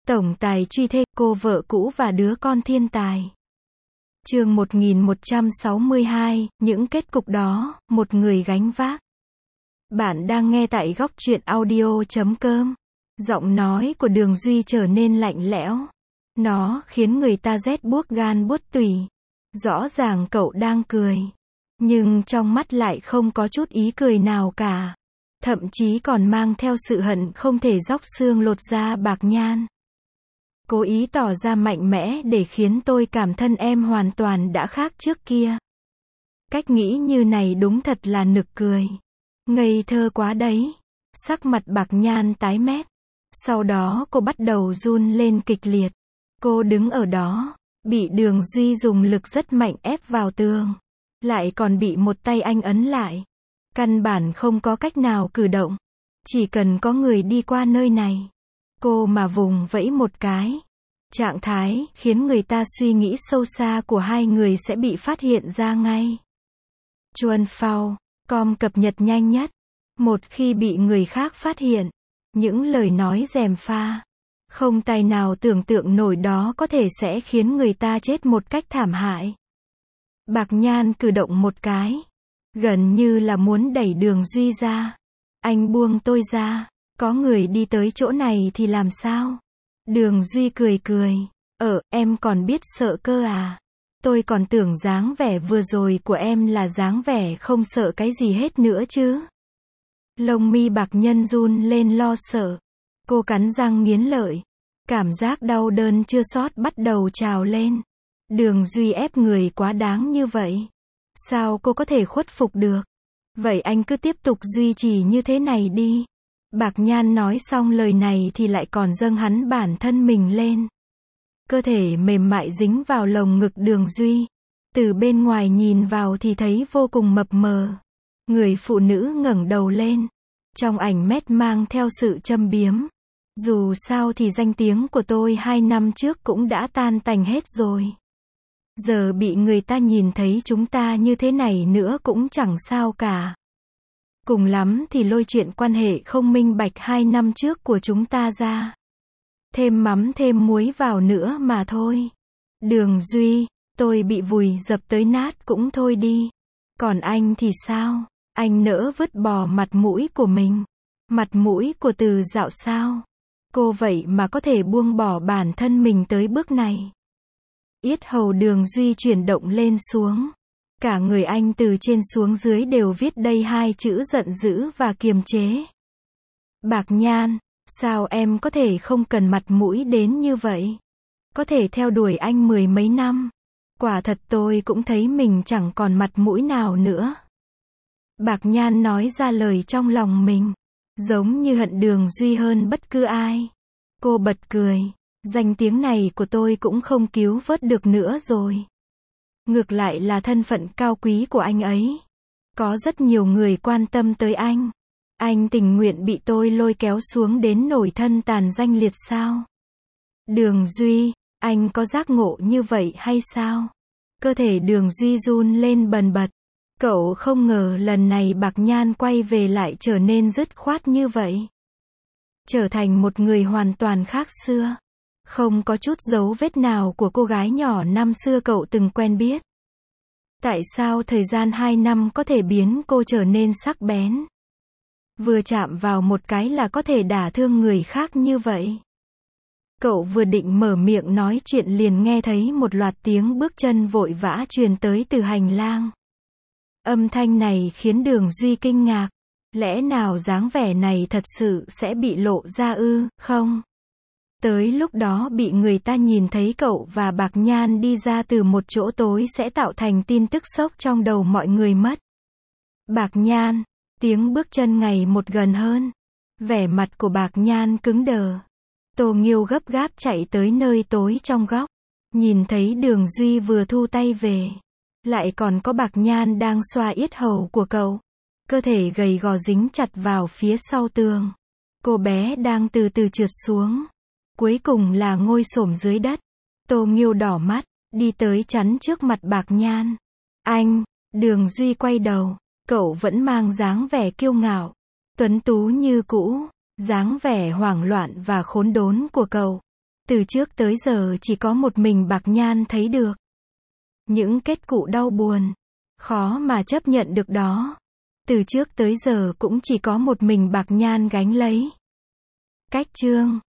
Tổng tài truy thê, cô vợ cũ và đứa con thiên tài. Chương 1162, những kết cục đó, một người gánh vác. Bạn đang nghe tại góc truyện audio.com. Giọng nói của Đường Duy trở nên lạnh lẽo. Nó khiến người ta rét buốt gan buốt tủy. Rõ ràng cậu đang cười, nhưng trong mắt lại không có chút ý cười nào cả. Thậm chí còn mang theo sự hận không thể róc xương lột da Bạc Nhan. Cố ý tỏ ra mạnh mẽ để khiến tôi cảm thân em hoàn toàn đã khác trước kia. Cách nghĩ như này đúng thật là nực cười. Ngây thơ quá đấy. Sắc mặt Bạc Nhan tái mét. Sau đó cô bắt đầu run lên kịch liệt. Cô đứng ở đó, bị Đường Duy dùng lực rất mạnh ép vào tường. Lại còn bị một tay anh ấn lại. Căn bản không có cách nào cử động. Chỉ cần có người đi qua nơi này, cô mà vùng vẫy một cái. Trạng thái khiến người ta suy nghĩ sâu xa của hai người sẽ bị phát hiện ra ngay. Chuan Phao, com cập nhật nhanh nhất. Một khi bị người khác phát hiện, những lời nói gièm pha, không tài nào tưởng tượng nổi đó có thể sẽ khiến người ta chết một cách thảm hại. Bạc Nhan cử động một cái, gần như là muốn đẩy Đường Duy ra. Anh buông tôi ra, có người đi tới chỗ này thì làm sao? Đường Duy cười cười, em còn biết sợ cơ à? Tôi còn tưởng dáng vẻ vừa rồi của em là dáng vẻ không sợ cái gì hết nữa chứ. Lông mi Bạc Nhân run lên lo sợ. Cô cắn răng nghiến lợi. Cảm giác đau đớn chua xót bắt đầu trào lên. Đường Duy ép người quá đáng như vậy. Sao cô có thể khuất phục được? Vậy anh cứ tiếp tục duy trì như thế này đi. Bạc Nhan nói xong lời này thì lại còn dâng hắn bản thân mình lên. Cơ thể mềm mại dính vào lồng ngực Đường Duy. Từ bên ngoài nhìn vào thì thấy vô cùng mập mờ. Người phụ nữ ngẩng đầu lên. Trong ảnh mét mang theo sự châm biếm. Dù sao thì danh tiếng của tôi 2 năm trước cũng đã tan tành hết rồi. Giờ bị người ta nhìn thấy chúng ta như thế này nữa cũng chẳng sao cả. Cùng lắm thì lôi chuyện quan hệ không minh bạch 2 năm trước của chúng ta ra. Thêm mắm thêm muối vào nữa mà thôi. Đường Duy, tôi bị vùi dập tới nát cũng thôi đi. Còn anh thì sao? Anh nỡ vứt bỏ mặt mũi của mình. Mặt mũi của Từ Dạo sao? Cô vậy mà có thể buông bỏ bản thân mình tới bước này. Yết hầu Đường Duy chuyển động lên xuống. Cả người anh từ trên xuống dưới đều viết đây 2 chữ giận dữ và kiềm chế. Bạc Nhan, sao em có thể không cần mặt mũi đến như vậy? Có thể theo đuổi anh 10 mấy năm. Quả thật tôi cũng thấy mình chẳng còn mặt mũi nào nữa. Bạc Nhan nói ra lời trong lòng mình. Giống như hận Đường Duy hơn bất cứ ai. Cô bật cười. Danh tiếng này của tôi cũng không cứu vớt được nữa rồi. Ngược lại là thân phận cao quý của anh ấy. Có rất nhiều người quan tâm tới anh. Anh tình nguyện bị tôi lôi kéo xuống đến nổi thân tàn danh liệt sao? Đường Duy, anh có giác ngộ như vậy hay sao? Cơ thể Đường Duy run lên bần bật. Cậu không ngờ lần này Bạc Nhan quay về lại trở nên dứt khoát như vậy. Trở thành một người hoàn toàn khác xưa. Không có chút dấu vết nào của cô gái nhỏ năm xưa cậu từng quen biết. Tại sao thời gian 2 năm có thể biến cô trở nên sắc bén? Vừa chạm vào một cái là có thể đả thương người khác như vậy. Cậu vừa định mở miệng nói chuyện liền nghe thấy một loạt tiếng bước chân vội vã truyền tới từ hành lang. Âm thanh này khiến Đường Duy kinh ngạc. Lẽ nào dáng vẻ này thật sự sẽ bị lộ ra ư, không? Tới lúc đó bị người ta nhìn thấy cậu và Bạc Nhan đi ra từ một chỗ tối sẽ tạo thành tin tức sốc trong đầu mọi người mất. Bạc Nhan, tiếng bước chân ngày một gần hơn. Vẻ mặt của Bạc Nhan cứng đờ. Tô Nghiêu gấp gáp chạy tới nơi tối trong góc. Nhìn thấy Đường Duy vừa thu tay về. Lại còn có Bạc Nhan đang xoa yết hầu của cậu. Cơ thể gầy gò dính chặt vào phía sau tường. Cô bé đang từ từ trượt xuống. Cuối cùng là ngồi xổm dưới đất. Tô Nghiêu đỏ mắt, đi tới chắn trước mặt Bạc Nhan. Anh, Đường Duy quay đầu. Cậu vẫn mang dáng vẻ kiêu ngạo. Tuấn tú như cũ. Dáng vẻ hoảng loạn và khốn đốn của cậu. Từ trước tới giờ chỉ có một mình Bạc Nhan thấy được. Những kết cục đau buồn. Khó mà chấp nhận được đó. Từ trước tới giờ cũng chỉ có một mình Bạc Nhan gánh lấy. Cách chương